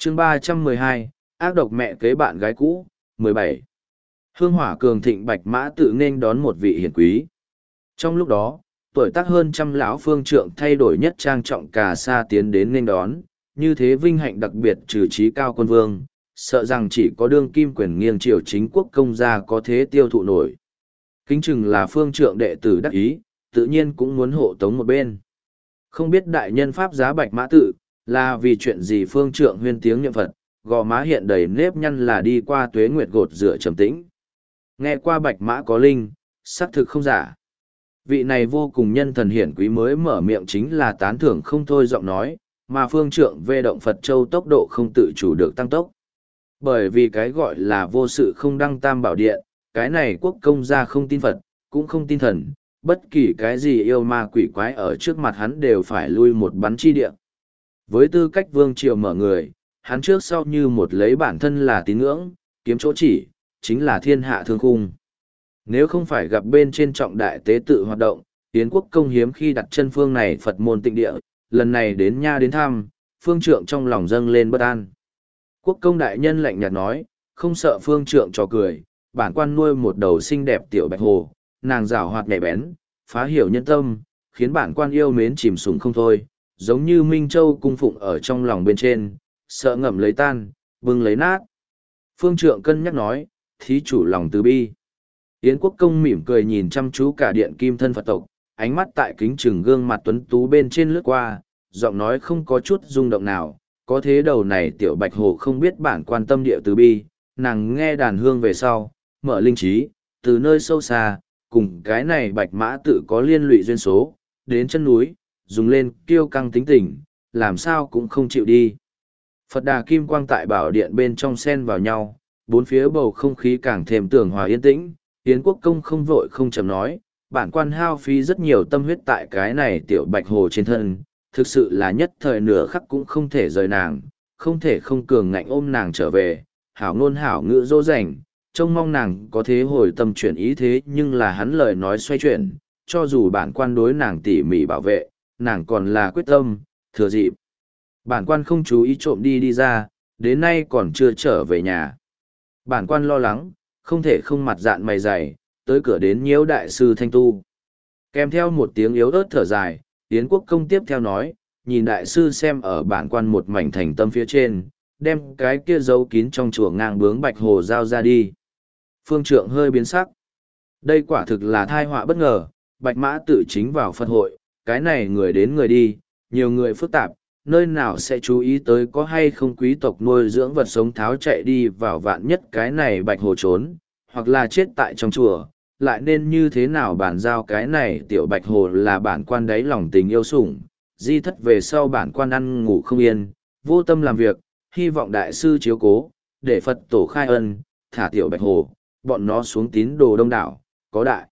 chương 312, ác độc mẹ kế bạn gái cũ, 17. Hương hỏa cường thịnh bạch mã tự nên đón một vị hiển quý. Trong lúc đó, tuổi tác hơn trăm lão phương trượng thay đổi nhất trang trọng cà sa tiến đến nên đón, như thế vinh hạnh đặc biệt trừ trí cao quân vương, sợ rằng chỉ có đương kim quyền nghiêng triều chính quốc công gia có thế tiêu thụ nổi. Kính chừng là phương trượng đệ tử đắc ý, tự nhiên cũng muốn hộ tống một bên. Không biết đại nhân pháp giá bạch mã tự, là vì chuyện gì phương trượng huyên tiếng niệm Phật, gò má hiện đầy nếp nhăn là đi qua tuế nguyệt gột rửa trầm tĩnh. Nghe qua bạch mã có linh, xác thực không giả. Vị này vô cùng nhân thần hiển quý mới mở miệng chính là tán thưởng không thôi giọng nói, mà phương trượng về động Phật Châu tốc độ không tự chủ được tăng tốc. Bởi vì cái gọi là vô sự không đăng tam bảo điện, cái này quốc công gia không tin Phật, cũng không tin thần, bất kỳ cái gì yêu ma quỷ quái ở trước mặt hắn đều phải lui một bắn chi địa. Với tư cách vương triều mở người, hắn trước sau như một lấy bản thân là tín ngưỡng, kiếm chỗ chỉ, chính là thiên hạ thương khung. Nếu không phải gặp bên trên trọng đại tế tự hoạt động, Yến quốc công hiếm khi đặt chân phương này Phật môn tịnh địa, lần này đến nha đến thăm, phương trượng trong lòng dâng lên bất an. Quốc công đại nhân lạnh nhạt nói, không sợ phương trượng trò cười, bản quan nuôi một đầu xinh đẹp tiểu bạch hồ, nàng rảo hoạt nhạy bén, phá hiểu nhân tâm, khiến bản quan yêu mến chìm sùng không thôi, giống như Minh Châu cung phụng ở trong lòng bên trên, sợ ngậm lấy tan, bưng lấy nát. Phương trượng cân nhắc nói, thí chủ lòng từ bi. Yến quốc công mỉm cười nhìn chăm chú cả điện kim thân Phật tộc, ánh mắt tại kính trừng gương mặt tuấn tú bên trên lướt qua, giọng nói không có chút rung động nào, có thế đầu này tiểu bạch hồ không biết bản quan tâm địa từ bi, nàng nghe đàn hương về sau, mở linh trí, từ nơi sâu xa, cùng cái này bạch mã tự có liên lụy duyên số, đến chân núi, dùng lên kiêu căng tính tình, làm sao cũng không chịu đi. Phật đà kim quang tại bảo điện bên trong xen vào nhau, bốn phía bầu không khí càng thêm tường hòa yên tĩnh, Yến quốc công không vội không chậm nói, bản quan hao phí rất nhiều tâm huyết tại cái này tiểu bạch hồ trên thân, thực sự là nhất thời nửa khắc cũng không thể rời nàng, không thể không cường ngạnh ôm nàng trở về, hảo ngôn hảo ngữ dỗ dành, trông mong nàng có thế hồi tâm chuyển ý thế nhưng là hắn lời nói xoay chuyển, cho dù bản quan đối nàng tỉ mỉ bảo vệ, nàng còn là quyết tâm, thừa dịp. Bản quan không chú ý trộm đi ra, đến nay còn chưa trở về nhà. Bản quan lo lắng, không thể không mặt dạn mày dày, tới cửa đến nhiễu đại sư thanh tu. Kèm theo một tiếng yếu ớt thở dài, Yến quốc công tiếp theo nói, nhìn đại sư xem ở bản quan một mảnh thành tâm phía trên, đem cái kia giấu kín trong chùa ngang bướng bạch hồ giao ra đi. Phương trượng hơi biến sắc. Đây quả thực là thai họa bất ngờ, bạch mã tự chính vào Phật hội, cái này người đến người đi, nhiều người phức tạp, nơi nào sẽ chú ý tới có hay không quý tộc nuôi dưỡng vật sống tháo chạy đi vào vạn nhất cái này bạch hồ trốn, hoặc là chết tại trong chùa, lại nên như thế nào bàn giao cái này tiểu bạch hồ là bản quan đáy lòng tình yêu sủng, di thất về sau bản quan ăn ngủ không yên, vô tâm làm việc, hy vọng đại sư chiếu cố, để Phật tổ khai ân, thả tiểu bạch hồ, bọn nó xuống tín đồ đông đảo, có đại.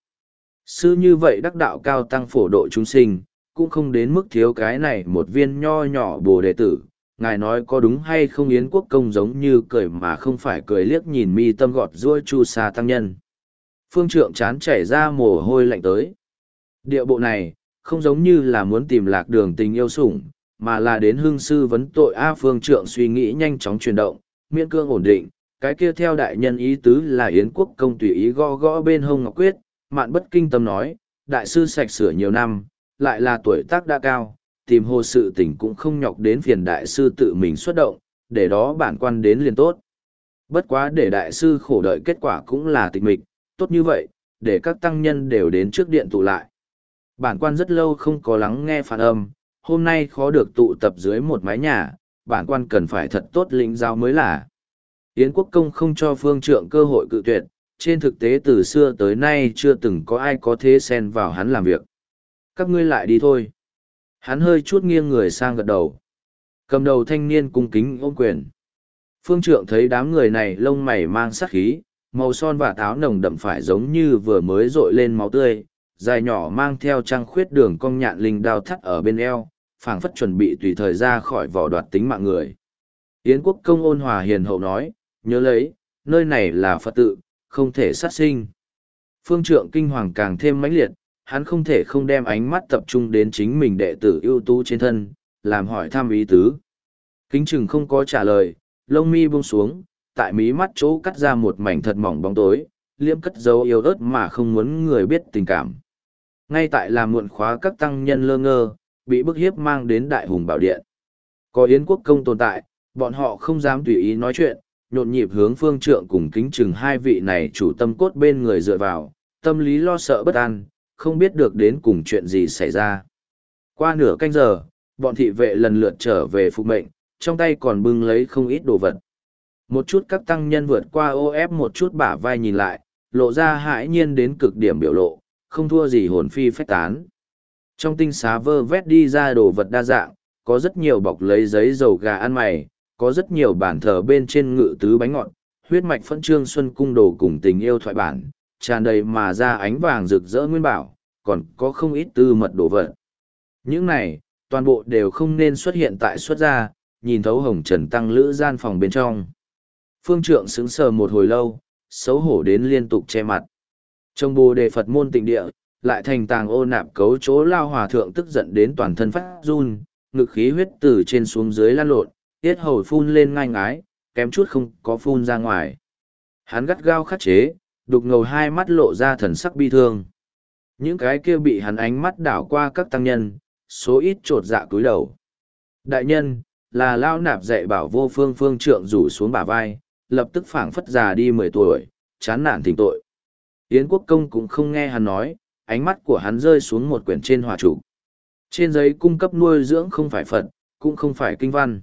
Sư như vậy đắc đạo cao tăng phổ độ chúng sinh, cũng không đến mức thiếu cái này một viên nho nhỏ bồ đệ tử. Ngài nói có đúng hay không Yến quốc công giống như cười mà không phải cười liếc nhìn mi tâm gọt ruôi chu sa tăng nhân. Phương trượng chán chảy ra mồ hôi lạnh tới. Địa bộ này, không giống như là muốn tìm lạc đường tình yêu sủng, mà là đến hương sư vấn tội phương trượng suy nghĩ nhanh chóng chuyển động, miễn cương ổn định, cái kia theo đại nhân ý tứ là Yến quốc công tùy ý gõ gõ bên hông ngọc quyết, mạn bất kinh tâm nói, đại sư sạch sửa nhiều năm, lại là tuổi tác đã cao, tìm hồ sự tình cũng không nhọc đến phiền đại sư tự mình xuất động, để đó bản quan đến liền tốt. Bất quá để đại sư khổ đợi kết quả cũng là tịch mịch, tốt như vậy, để các tăng nhân đều đến trước điện tụ lại. Bản quan rất lâu không có lắng nghe phản âm, hôm nay khó được tụ tập dưới một mái nhà, bản quan cần phải thật tốt lĩnh giáo mới là. Yến quốc công không cho phương trượng cơ hội cự tuyệt, trên thực tế từ xưa tới nay chưa từng có ai có thế xen vào hắn làm việc. Các ngươi lại đi thôi. Hắn hơi chút nghiêng người sang gật đầu. Cầm đầu thanh niên cung kính ôm quyền. Phương trượng thấy đám người này lông mày mang sát khí, màu son và táo nồng đậm phải giống như vừa mới rội lên máu tươi, dài nhỏ mang theo trăng khuyết đường cong nhạn linh đao thắt ở bên eo, phảng phất chuẩn bị tùy thời ra khỏi vỏ đoạt tính mạng người. Yến quốc công ôn hòa hiền hậu nói, nhớ lấy, nơi này là Phật tự, không thể sát sinh. Phương trượng kinh hoàng càng thêm mãnh liệt, hắn không thể không đem ánh mắt tập trung đến chính mình đệ tử ưu tú trên thân, làm hỏi thăm ý tứ. Kính chừng không có trả lời, lông mi buông xuống, tại mí mắt chỗ cắt ra một mảnh thật mỏng bóng tối, liễm cất dấu yếu ớt mà không muốn người biết tình cảm. Ngay tại làm muộn khóa các tăng nhân lơ ngơ, bị bức hiếp mang đến đại hùng bảo điện. Có Yến Quốc Công tồn tại, bọn họ không dám tùy ý nói chuyện, nhộn nhịp hướng Phương Trượng cùng kính chừng hai vị này chủ tâm cốt bên người dựa vào, tâm lý lo sợ bất an, không biết được đến cùng chuyện gì xảy ra. Qua nửa canh giờ, bọn thị vệ lần lượt trở về phục mệnh, trong tay còn bưng lấy không ít đồ vật. Một chút các tăng nhân vượt qua ô ép một chút bả vai nhìn lại, lộ ra hãi nhiên đến cực điểm biểu lộ, không thua gì hồn phi phách tán. Trong tinh xá vơ vét đi ra đồ vật đa dạng, có rất nhiều bọc lấy giấy dầu gà ăn mày, có rất nhiều bản thờ bên trên ngự tứ bánh ngọt, huyết mạch phân trương xuân cung đồ cùng tình yêu thoại bản, tràn đầy mà ra ánh vàng rực rỡ nguyên bảo, còn có không ít tư mật đồ vật. Những này, toàn bộ đều không nên xuất hiện tại xuất gia, nhìn thấu hồng trần tăng lữ gian phòng bên trong. Phương Trượng sững sờ một hồi lâu, xấu hổ đến liên tục che mặt. Trong Bồ Đề Phật môn tịnh địa, lại thành tàng ô nạp cấu chỗ lao hòa thượng tức giận đến toàn thân phát run, ngực khí huyết từ trên xuống dưới lan lộn, tiết hầu phun lên ngai ngái, kém chút không có phun ra ngoài. Hắn gắt gao khắc chế, đục ngầu hai mắt lộ ra thần sắc bi thương. Những cái kia bị hắn ánh mắt đảo qua các tăng nhân, số ít trột dạ cúi đầu. Đại nhân, là lao nạp dạy bảo vô phương. Phương Trượng rủ xuống bả vai, lập tức phảng phất già đi 10 tuổi, chán nản thỉnh tội. Yến Quốc Công cũng không nghe hắn nói, ánh mắt của hắn rơi xuống một quyển trên hòa trụ. Trên giấy cung cấp nuôi dưỡng không phải Phật, cũng không phải kinh văn,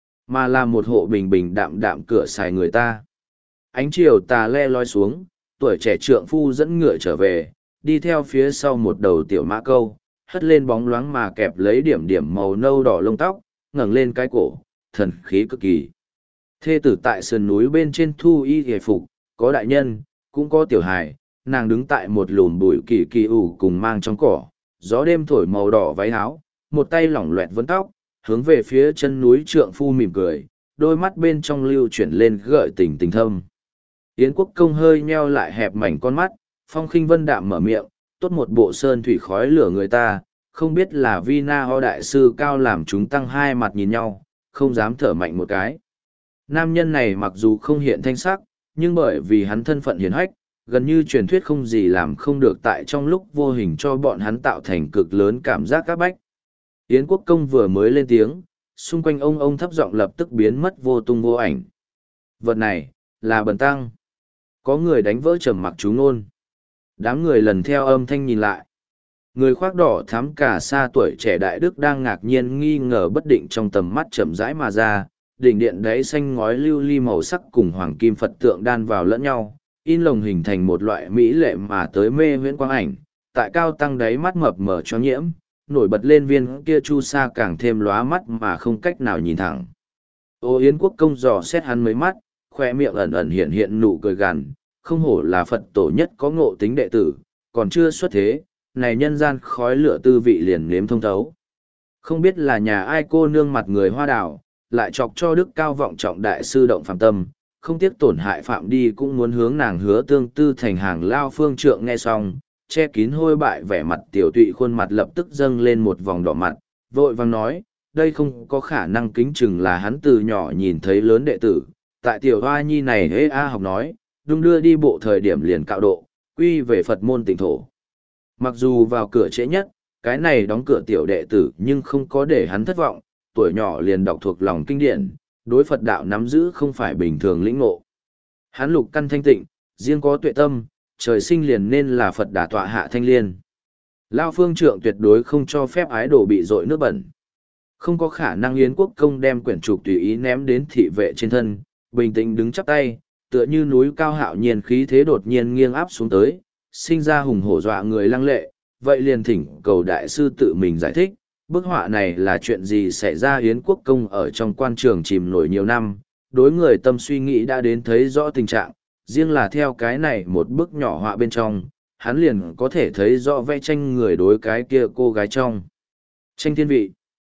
mà là một hộ bình bình đạm đạm cửa xài người ta. Ánh chiều tà le lói xuống, tuổi trẻ trượng phu dẫn ngựa trở về, đi theo phía sau một đầu tiểu mã câu, hất lên bóng loáng mà kẹp lấy điểm điểm màu nâu đỏ lông tóc, ngẩng lên cái cổ, thần khí cực kỳ. Thê tử tại sườn núi bên trên thu y hề phục, có đại nhân, cũng có tiểu hài, nàng đứng tại một lùm bụi kỳ kỳ ủ cùng mang trong cỏ, gió đêm thổi màu đỏ váy áo, một tay lỏng loẹt vấn tóc, hướng về phía chân núi trượng phu mỉm cười, đôi mắt bên trong lưu chuyển lên gợi tình tình thâm. Yến Quốc Công hơi nheo lại hẹp mảnh con mắt, phong khinh vân đạm mở miệng, tốt một bộ sơn thủy khói lửa người ta, không biết là Vina Ho đại sư cao làm chúng tăng hai mặt nhìn nhau, không dám thở mạnh một cái. Nam nhân này mặc dù không hiện thanh sắc, nhưng bởi vì hắn thân phận hiển hách, gần như truyền thuyết không gì làm không được tại trong lúc vô hình cho bọn hắn tạo thành cực lớn cảm giác các bách. Yến Quốc Công vừa mới lên tiếng, xung quanh ông thấp giọng lập tức biến mất vô tung vô ảnh. Vật này, là bần tăng. Có người đánh vỡ trầm mặc chú ngôn. Đám người lần theo âm thanh nhìn lại. Người khoác đỏ thắm cả xa tuổi trẻ đại đức đang ngạc nhiên nghi ngờ bất định trong tầm mắt chậm rãi mà ra, đỉnh điện đáy xanh ngói lưu ly màu sắc cùng hoàng kim Phật tượng đan vào lẫn nhau, in lồng hình thành một loại mỹ lệ mà tới mê huyễn quang ảnh, tại cao tăng đáy mắt mập mờ cho nhiễm, nổi bật lên viên kia chu sa càng thêm lóa mắt mà không cách nào nhìn thẳng. Ô Yến Quốc Công dò xét hắn mấy mắt, khoe miệng ẩn ẩn hiện hiện nụ cười gằn, không hổ là Phật tổ nhất có ngộ tính đệ tử, còn chưa xuất thế, này nhân gian khói lửa tư vị liền nếm thông thấu. Không biết là nhà ai cô nương mặt người hoa đào, lại chọc cho đức cao vọng trọng đại sư động phạm tâm, không tiếc tổn hại phạm đi cũng muốn hướng nàng hứa tương tư thành hàng lao. Phương Trượng nghe xong, che kín hôi bại vẻ mặt tiểu tụy khuôn mặt lập tức dâng lên một vòng đỏ mặt, vội vàng nói, đây không có khả năng, kính chừng là hắn từ nhỏ nhìn thấy lớn đệ tử, tại tiểu hoa nhi này hễ a học nói, đung đưa đi bộ thời điểm liền cạo độ, quy về Phật môn tỉnh thổ. Mặc dù vào cửa trễ nhất, cái này đóng cửa tiểu đệ tử nhưng không có để hắn thất vọng, tuổi nhỏ liền đọc thuộc lòng kinh điển, đối Phật đạo nắm giữ không phải bình thường lĩnh ngộ. Hắn lục căn thanh tịnh, riêng có tuệ tâm, trời sinh liền nên là Phật đả tọa hạ thanh liên. Lao Phương Trượng tuyệt đối không cho phép ái đồ bị dội nước bẩn. Không có khả năng Yến Quốc Công đem quyển trục tùy ý ném đến thị vệ trên thân, bình tĩnh đứng chắp tay, tựa như núi cao hạo nhiên khí thế đột nhiên nghiêng áp xuống tới, sinh ra hùng hổ dọa người lăng lệ, vậy liền thỉnh cầu đại sư tự mình giải thích, bức họa này là chuyện gì xảy ra. Yến Quốc Công ở trong quan trường chìm nổi nhiều năm, đối người tâm suy nghĩ đã đến thấy rõ tình trạng, riêng là theo cái này một bức nhỏ họa bên trong, hắn liền có thể thấy rõ vẽ tranh người đối cái kia cô gái trong. Tranh thiên vị.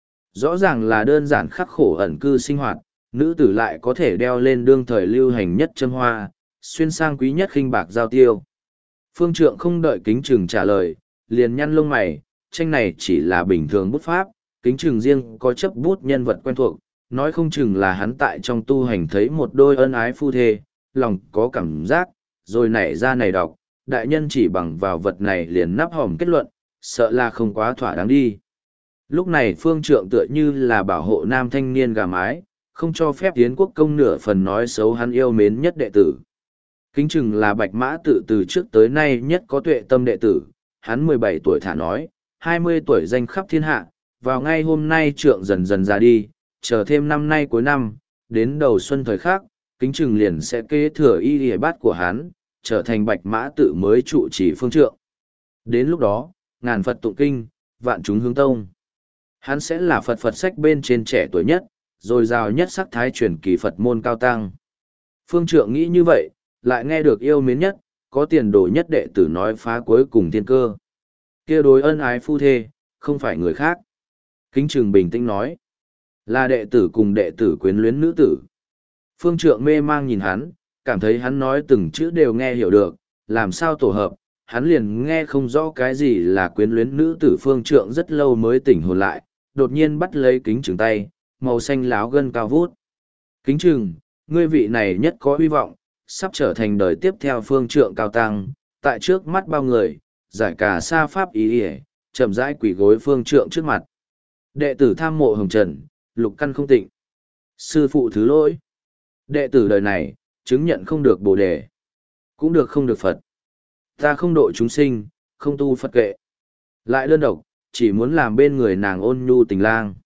Rõ ràng là đơn giản khắc khổ ẩn cư sinh hoạt, nữ tử lại có thể đeo lên đương thời lưu hành nhất châm hoa, xuyên sang quý nhất khinh bạc giao tiêu. Phương Trượng không đợi kính trừng trả lời, liền nhăn lông mày, tranh này chỉ là bình thường bút pháp, kính trừng riêng có chấp bút nhân vật quen thuộc, nói không chừng là hắn tại trong tu hành thấy một đôi ân ái phu thê, lòng có cảm giác, rồi nảy ra này đọc, đại nhân chỉ bằng vào vật này liền nắp hòm kết luận, sợ là không quá thỏa đáng đi. Lúc này phương trượng tựa như là bảo hộ nam thanh niên gà mái, không cho phép tiến quốc công nửa phần nói xấu hắn yêu mến nhất đệ tử. Kính chừng là bạch mã tự từ trước tới nay nhất có tuệ tâm đệ tử, hắn 17 tuổi thả nói, 20 tuổi danh khắp thiên hạ, vào ngay hôm nay trượng dần dần ra đi, chờ thêm năm nay cuối năm, đến đầu xuân thời khác, kính chừng liền sẽ kế thừa y lìa bát của hắn, trở thành bạch mã tự mới trụ trì phương trượng. Đến lúc đó, ngàn Phật tụng kinh, vạn chúng hướng tông. Hắn sẽ là Phật Phật sách bên trên trẻ tuổi nhất, rồi rào nhất sắc thái truyền kỳ Phật môn cao tăng. Phương trượng nghĩ như vậy, lại nghe được yêu mến nhất, có tiền đồ nhất đệ tử nói phá cuối cùng thiên cơ. Kia đối ân ái phu thê, không phải người khác. Kính Trừng bình tĩnh nói, là đệ tử cùng đệ tử quyến luyến nữ tử. Phương trượng mê mang nhìn hắn, cảm thấy hắn nói từng chữ đều nghe hiểu được, làm sao tổ hợp, hắn liền nghe không rõ cái gì là quyến luyến nữ tử. Phương trượng rất lâu mới tỉnh hồn lại, đột nhiên bắt lấy Kính Trừng tay, màu xanh láo gân cao vút. Kính Trừng, ngươi vị này nhất có hy vọng, sắp trở thành đời tiếp theo phương trượng cao tăng, tại trước mắt bao người, giải cả sa pháp ý ỉa, chậm rãi quỳ gối phương trượng trước mặt. Đệ tử tham mộ hồng trần, lục căn không tịnh. Sư phụ thứ lỗi. Đệ tử đời này, chứng nhận không được bồ đề, cũng được không được Phật. Ta không độ chúng sinh, không tu Phật kệ. Lại đơn độc, chỉ muốn làm bên người nàng ôn nhu tình lang.